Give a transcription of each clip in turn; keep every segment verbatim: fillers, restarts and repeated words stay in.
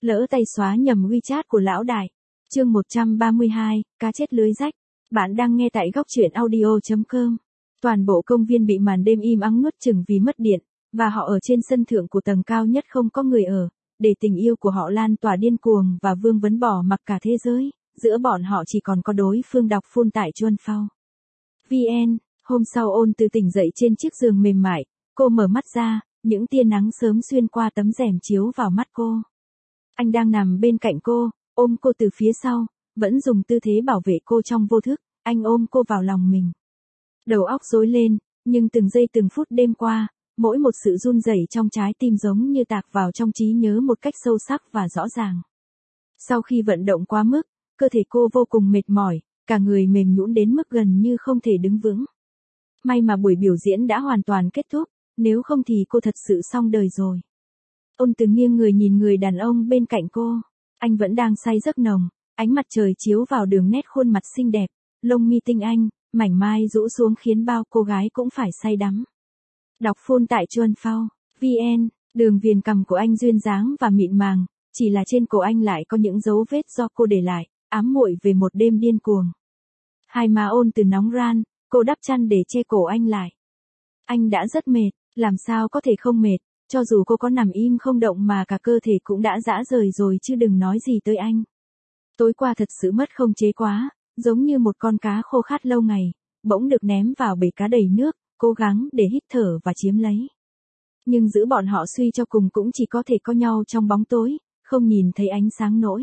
Lỡ tay xóa nhầm WeChat của lão đại. Chương một trăm ba mươi hai, cá chết lưới rách. Bạn đang nghe tại góc truyện audio chấm com. Toàn bộ công viên bị màn đêm im ắng nuốt chửng vì mất điện, và họ ở trên sân thượng của tầng cao nhất không có người ở, để tình yêu của họ lan tỏa điên cuồng và vương vấn bỏ mặc cả thế giới, giữa bọn họ chỉ còn có đối phương đọc phun tại Chuan Phao. vê en, hôm sau Ôn Từ tỉnh dậy trên chiếc giường mềm mại, cô mở mắt ra, những tia nắng sớm xuyên qua tấm rèm chiếu vào mắt cô. Anh đang nằm bên cạnh cô, ôm cô từ phía sau, vẫn dùng tư thế bảo vệ cô trong vô thức, anh ôm cô vào lòng mình. Đầu óc rối lên, nhưng từng giây từng phút đêm qua, mỗi một sự run rẩy trong trái tim giống như tạc vào trong trí nhớ một cách sâu sắc và rõ ràng. Sau khi vận động quá mức, cơ thể cô vô cùng mệt mỏi, cả người mềm nhũn đến mức gần như không thể đứng vững. May mà buổi biểu diễn đã hoàn toàn kết thúc, nếu không thì cô thật sự xong đời rồi. Ôn Từ nghiêng người nhìn người đàn ông bên cạnh cô. Anh vẫn đang say giấc nồng, ánh mặt trời chiếu vào đường nét khuôn mặt xinh đẹp, lông mi tinh anh, mảnh mai rũ xuống khiến bao cô gái cũng phải say đắm. Đọc phone tại Chuan Phao, vê en, đường viền cằm của anh duyên dáng và mịn màng, chỉ là trên cổ anh lại có những dấu vết do cô để lại, ám muội về một đêm điên cuồng. Hai má Ôn Từ nóng ran, cô đắp chăn để che cổ anh lại. Anh đã rất mệt, làm sao có thể không mệt, cho dù cô có nằm im không động mà cả cơ thể cũng đã rã rời rồi chứ đừng nói gì tới anh. Tối qua thật sự mất khống chế quá, giống như một con cá khô khát lâu ngày, bỗng được ném vào bể cá đầy nước, cố gắng để hít thở và chiếm lấy. Nhưng giữ bọn họ suy cho cùng cũng chỉ có thể có nhau trong bóng tối, không nhìn thấy ánh sáng nổi.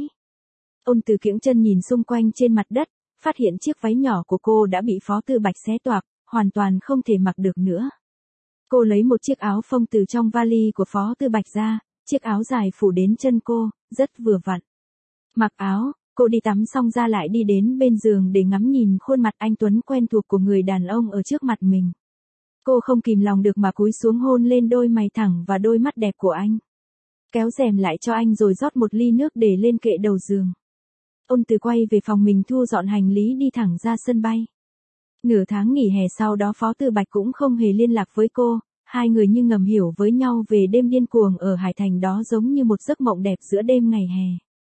Ôn Từ kiễng chân nhìn xung quanh trên mặt đất, phát hiện chiếc váy nhỏ của cô đã bị Phó Tư Bạch xé toạc, hoàn toàn không thể mặc được nữa. Cô lấy một chiếc áo phông từ trong vali của Phó Tư Bạch ra, chiếc áo dài phủ đến chân cô, rất vừa vặn. Mặc áo, cô đi tắm xong ra lại đi đến bên giường để ngắm nhìn khuôn mặt anh tuấn quen thuộc của người đàn ông ở trước mặt mình. Cô không kìm lòng được mà cúi xuống hôn lên đôi mày thẳng và đôi mắt đẹp của anh. Kéo rèm lại cho anh rồi rót một ly nước để lên kệ đầu giường. Ôn Từ quay về phòng mình thu dọn hành lý đi thẳng ra sân bay. Nửa tháng nghỉ hè sau đó Phó Tư Bạch cũng không hề liên lạc với cô, hai người như ngầm hiểu với nhau về đêm điên cuồng ở Hải Thành đó giống như một giấc mộng đẹp giữa đêm ngày hè.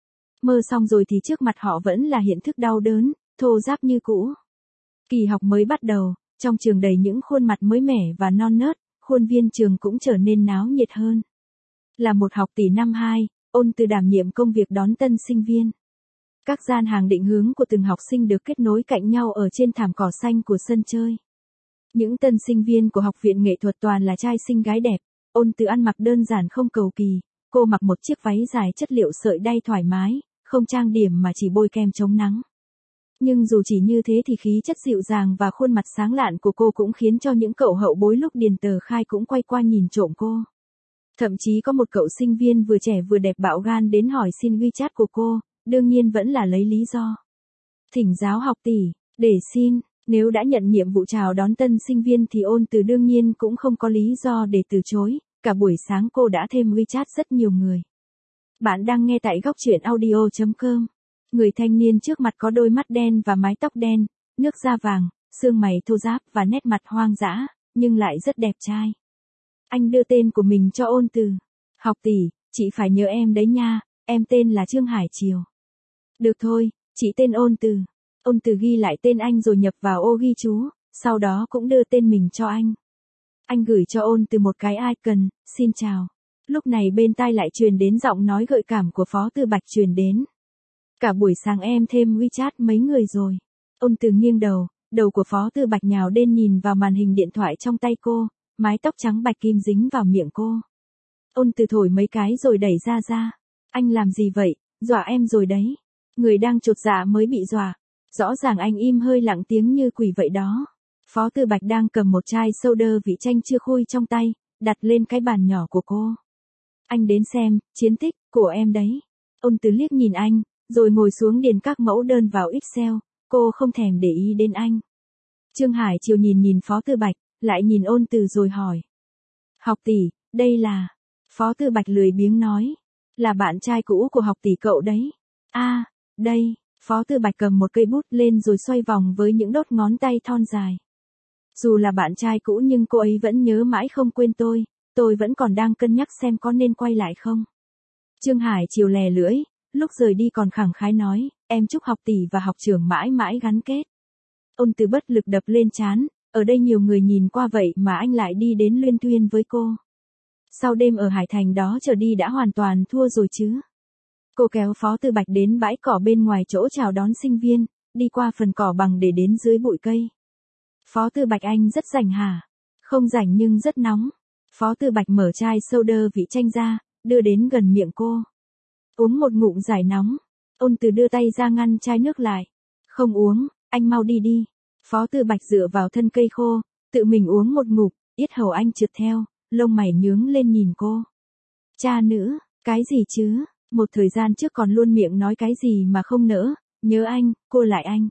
Mơ xong rồi thì trước mặt họ vẫn là hiện thực đau đớn, thô ráp như cũ. Kỳ học mới bắt đầu, trong trường đầy những khuôn mặt mới mẻ và non nớt, khuôn viên trường cũng trở nên náo nhiệt hơn. Là một học tỷ năm hai, Ôn Từ đảm nhiệm công việc đón tân sinh viên. Các gian hàng định hướng của từng học sinh được kết nối cạnh nhau ở trên thảm cỏ xanh của sân chơi. Những tân sinh viên của học viện nghệ thuật toàn là trai xinh gái đẹp. Ôn Từ ăn mặc đơn giản không cầu kỳ, cô mặc một chiếc váy dài chất liệu sợi đay thoải mái, không trang điểm mà chỉ bôi kem chống nắng. Nhưng dù chỉ như thế thì khí chất dịu dàng và khuôn mặt sáng lạn của cô cũng khiến cho những cậu hậu bối lúc điền tờ khai cũng quay qua nhìn trộm cô. Thậm chí có một cậu sinh viên vừa trẻ vừa đẹp bạo gan đến hỏi xin WeChat của cô, đương nhiên vẫn là lấy lý do thỉnh giáo học tỷ, để xin. Nếu đã nhận nhiệm vụ chào đón tân sinh viên thì Ôn Từ đương nhiên cũng không có lý do để từ chối, cả buổi sáng cô đã thêm WeChat rất nhiều người. Bạn đang nghe tại góc truyện audio chấm com. Người thanh niên trước mặt có đôi mắt đen và mái tóc đen, nước da vàng, xương mày thô ráp và nét mặt hoang dã, nhưng lại rất đẹp trai. Anh đưa tên của mình cho Ôn Từ. Học tỷ, chị phải nhớ em đấy nha, em tên là Trương Hải Triều. Được thôi, chị tên Ôn Từ. Ôn Từ ghi lại tên anh rồi nhập vào ô ghi chú, sau đó cũng đưa tên mình cho anh. Anh gửi cho Ôn Từ một cái icon, xin chào. Lúc này bên tai lại truyền đến giọng nói gợi cảm của Phó Tư Bạch truyền đến. Cả buổi sáng em thêm WeChat mấy người rồi. Ôn Từ nghiêng đầu, đầu của Phó Tư Bạch nhào đến nhìn vào màn hình điện thoại trong tay cô, mái tóc trắng bạch kim dính vào miệng cô. Ôn Từ thổi mấy cái rồi đẩy ra ra. Anh làm gì vậy, dọa em rồi đấy. Người đang chột dạ mới bị dọa. Rõ ràng anh im hơi lặng tiếng như quỷ vậy đó. Phó Tư Bạch đang cầm một chai soda vị chanh chưa khui trong tay, đặt lên cái bàn nhỏ của cô. Anh đến xem, chiến tích của em đấy. Ôn Từ liếc nhìn anh, rồi ngồi xuống điền các mẫu đơn vào Excel, cô không thèm để ý đến anh. Trương Hải Triều nhìn nhìn Phó Tư Bạch, lại nhìn Ôn Từ rồi hỏi. Học tỷ, đây là... Phó Tư Bạch lười biếng nói. Là bạn trai cũ của học tỷ cậu đấy. A, à, đây. Phó Tư Bạch cầm một cây bút lên rồi xoay vòng với những đốt ngón tay thon dài. Dù là bạn trai cũ nhưng cô ấy vẫn nhớ mãi không quên tôi, tôi vẫn còn đang cân nhắc xem có nên quay lại không. Trương Hải chiều lè lưỡi, lúc rời đi còn khẳng khái nói, em chúc học tỷ và học trưởng mãi mãi gắn kết. Ôn Từ bất lực đập lên trán, ở đây nhiều người nhìn qua vậy mà anh lại đi đến luyên thuyên với cô. Sau đêm ở Hải Thành đó trở đi đã hoàn toàn thua rồi chứ. Cô kéo Phó Tư Bạch đến bãi cỏ bên ngoài chỗ chào đón sinh viên, đi qua phần cỏ bằng để đến dưới bụi cây. Phó Tư Bạch anh rất rảnh hả? Không rảnh nhưng rất nóng. Phó Tư Bạch mở chai soda vị chanh ra, đưa đến gần miệng cô. Uống một ngụm giải nóng. Ôn Từ đưa tay ra ngăn chai nước lại. Không uống, anh mau đi đi. Phó Tư Bạch dựa vào thân cây khô, tự mình uống một ngụm, yết hầu anh trượt theo, lông mày nhướng lên nhìn cô. Cha nữ, cái gì chứ? Một thời gian trước còn luôn miệng nói cái gì mà không nỡ, nhớ anh, cô lại anh.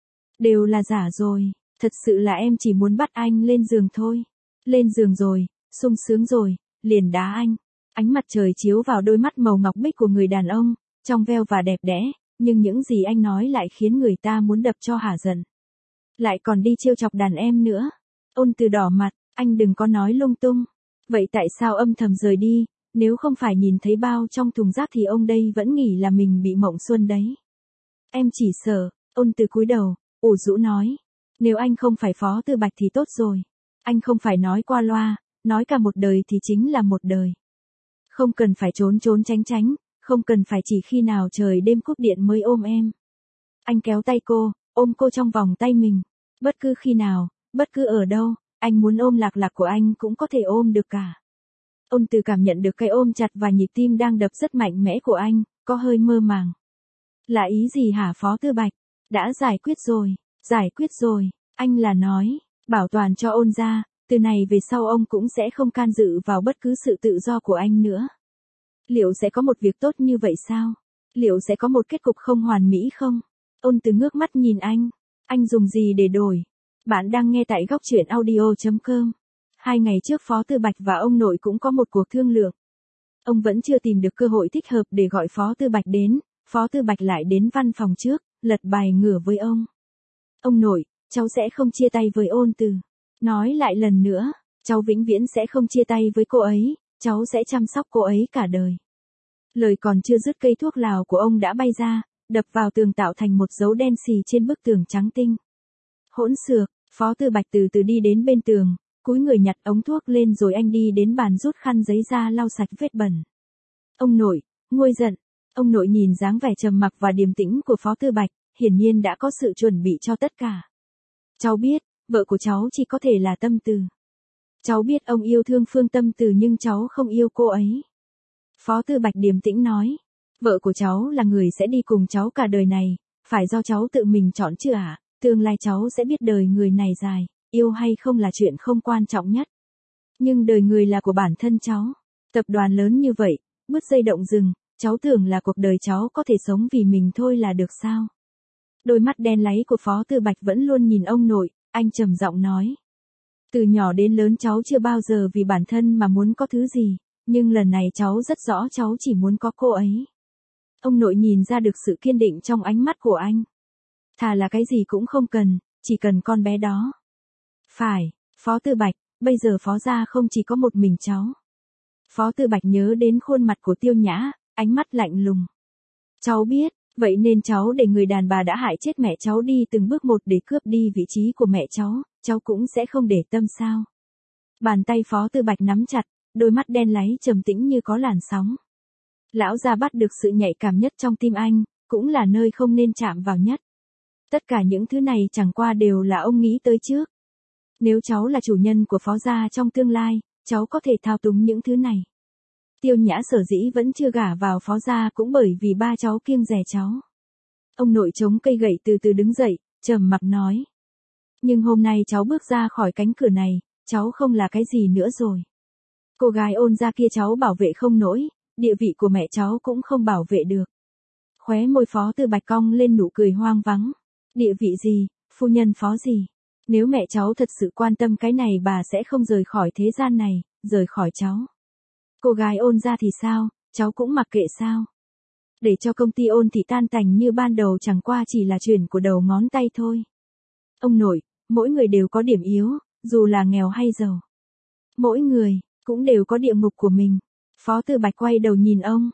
Đều là giả rồi, thật sự là em chỉ muốn bắt anh lên giường thôi. Lên giường rồi, sung sướng rồi, liền đá anh. Ánh mặt trời chiếu vào đôi mắt màu ngọc bích của người đàn ông, trong veo và đẹp đẽ, nhưng những gì anh nói lại khiến người ta muốn đập cho hả giận. Lại còn đi trêu chọc đàn em nữa. Ôn Từ đỏ mặt, anh đừng có nói lung tung. Vậy tại sao âm thầm rời đi, nếu không phải nhìn thấy bao trong thùng rác thì ông đây vẫn nghĩ là mình bị mộng xuân đấy. Em chỉ sợ. Ôn Từ cúi đầu, ủ rũ nói. Nếu anh không phải Phó Tư Bạch thì tốt rồi. Anh không phải nói qua loa, nói cả một đời thì chính là một đời. Không cần phải trốn trốn tránh tránh, không cần phải chỉ khi nào trời đêm cúp điện mới ôm em. Anh kéo tay cô, ôm cô trong vòng tay mình. Bất cứ khi nào, bất cứ ở đâu, anh muốn ôm Lạc Lạc của anh cũng có thể ôm được cả. Ôn Từ cảm nhận được cái ôm chặt và nhịp tim đang đập rất mạnh mẽ của anh, có hơi mơ màng. Là ý gì hả Phó Tư Bạch? Đã giải quyết rồi, giải quyết rồi, anh là nói, bảo toàn cho Ôn gia, từ này về sau ông cũng sẽ không can dự vào bất cứ sự tự do của anh nữa. Liệu sẽ có một việc tốt như vậy sao? Liệu sẽ có một kết cục không hoàn mỹ không? Ôn Từ ngước mắt nhìn anh, anh dùng gì để đổi? Bạn đang nghe tại góc truyện audio chấm com. Hai ngày trước Phó Tư Bạch và ông nội cũng có một cuộc thương lượng. Ông vẫn chưa tìm được cơ hội thích hợp để gọi Phó Tư Bạch đến, Phó Tư Bạch lại đến văn phòng trước, lật bài ngửa với ông. Ông nội, cháu sẽ không chia tay với Ôn Từ. Nói lại lần nữa, cháu vĩnh viễn sẽ không chia tay với cô ấy, cháu sẽ chăm sóc cô ấy cả đời. Lời còn chưa dứt cây thuốc lào của ông đã bay ra, đập vào tường tạo thành một dấu đen xì trên bức tường trắng tinh. Hỗn xược, Phó Tư Bạch từ từ đi đến bên tường, cúi người nhặt ống thuốc lên rồi anh đi đến bàn rút khăn giấy ra lau sạch vết bẩn. Ông nội, nguôi giận. Ông nội nhìn dáng vẻ trầm mặc và điềm tĩnh của Phó Tư Bạch, hiển nhiên đã có sự chuẩn bị cho tất cả. Cháu biết, vợ của cháu chỉ có thể là Tâm Từ. Cháu biết ông yêu thương Phương Tâm Từ nhưng cháu không yêu cô ấy. Phó Tư Bạch điềm tĩnh nói, vợ của cháu là người sẽ đi cùng cháu cả đời này, phải do cháu tự mình chọn chứ ạ, à? Tương lai cháu sẽ biết đời người này dài, yêu hay không là chuyện không quan trọng nhất. Nhưng đời người là của bản thân cháu. Tập đoàn lớn như vậy, bứt dây động rừng, cháu tưởng là cuộc đời cháu có thể sống vì mình thôi là được sao? Đôi mắt đen láy của Phó Tư Bạch vẫn luôn nhìn ông nội, anh trầm giọng nói. Từ nhỏ đến lớn cháu chưa bao giờ vì bản thân mà muốn có thứ gì, nhưng lần này cháu rất rõ cháu chỉ muốn có cô ấy. Ông nội nhìn ra được sự kiên định trong ánh mắt của anh. Thà là cái gì cũng không cần, chỉ cần con bé đó. Phải, Phó Tư Bạch, bây giờ Phó gia không chỉ có một mình cháu. Phó Tư Bạch nhớ đến khuôn mặt của Tiêu Nhã, ánh mắt lạnh lùng. Cháu biết, vậy nên cháu để người đàn bà đã hại chết mẹ cháu đi từng bước một để cướp đi vị trí của mẹ cháu, cháu cũng sẽ không để tâm sao. Bàn tay Phó Tư Bạch nắm chặt, đôi mắt đen láy trầm tĩnh như có làn sóng. Lão gia bắt được sự nhạy cảm nhất trong tim anh, cũng là nơi không nên chạm vào nhất. Tất cả những thứ này chẳng qua đều là ông nghĩ tới trước. Nếu cháu là chủ nhân của Phó gia trong tương lai, cháu có thể thao túng những thứ này. Tiêu Nhã sở dĩ vẫn chưa gả vào Phó gia cũng bởi vì ba cháu kiêng dè cháu. Ông nội chống cây gậy từ từ đứng dậy, trầm mặc nói. Nhưng hôm nay cháu bước ra khỏi cánh cửa này, cháu không là cái gì nữa rồi. Cô gái Ôn gia kia cháu bảo vệ không nổi, địa vị của mẹ cháu cũng không bảo vệ được. Khóe môi Phó Tư Bạch cong lên nụ cười hoang vắng. Địa vị gì, phu nhân Phó gì? Nếu mẹ cháu thật sự quan tâm cái này bà sẽ không rời khỏi thế gian này, rời khỏi cháu. Cô gái Ôn gia thì sao, cháu cũng mặc kệ sao? Để cho công ty Ôn thì tan tành như ban đầu chẳng qua chỉ là chuyển của đầu ngón tay thôi. Ông nội, mỗi người đều có điểm yếu, dù là nghèo hay giàu. Mỗi người, cũng đều có địa ngục của mình. Phó Tư Bạch quay đầu nhìn ông.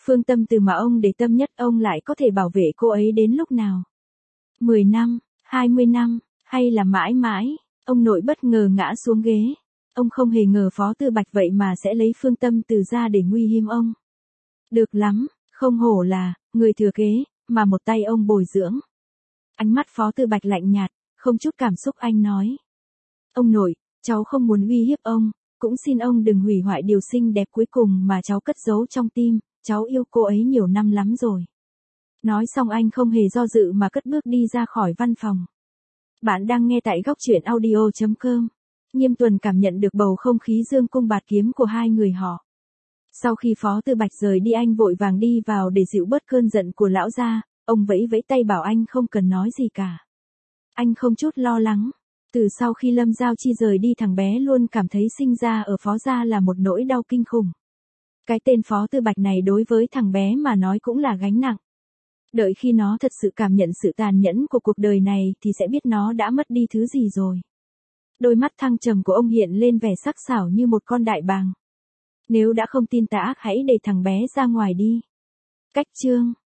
Phương Tâm Từ mà ông để tâm nhất, ông lại có thể bảo vệ cô ấy đến lúc nào? mười năm, hai mươi năm, hay là mãi mãi? Ông nội bất ngờ ngã xuống ghế. Ông không hề ngờ Phó Tư Bạch vậy mà sẽ lấy Phương Tâm Từ ra để nguy hiểm ông. Được lắm, không hổ là người thừa kế mà một tay ông bồi dưỡng. Ánh mắt Phó Tư Bạch lạnh nhạt, không chút cảm xúc, anh nói. Ông nội, cháu không muốn uy hiếp ông, cũng xin ông đừng hủy hoại điều xinh đẹp cuối cùng mà cháu cất giấu trong tim, cháu yêu cô ấy nhiều năm lắm rồi. Nói xong anh không hề do dự mà cất bước đi ra khỏi văn phòng. Bạn đang nghe tại góc truyện audio chấm com. Nghiêm Tuần cảm nhận được bầu không khí dương cung bạt kiếm của hai người họ. Sau khi Phó Tư Bạch rời đi, anh vội vàng đi vào để dịu bớt cơn giận của lão gia, ông vẫy vẫy tay bảo anh không cần nói gì cả. Anh không chút lo lắng. Từ sau khi Lâm Giao Chi rời đi, thằng bé luôn cảm thấy sinh ra ở Phó gia là một nỗi đau kinh khủng. Cái tên Phó Tư Bạch này đối với thằng bé mà nói cũng là gánh nặng. Đợi khi nó thật sự cảm nhận sự tàn nhẫn của cuộc đời này thì sẽ biết nó đã mất đi thứ gì rồi. Đôi mắt thăng trầm của ông hiện lên vẻ sắc sảo như một con đại bàng. Nếu đã không tin tà ác, hãy để thằng bé ra ngoài đi. Cách chương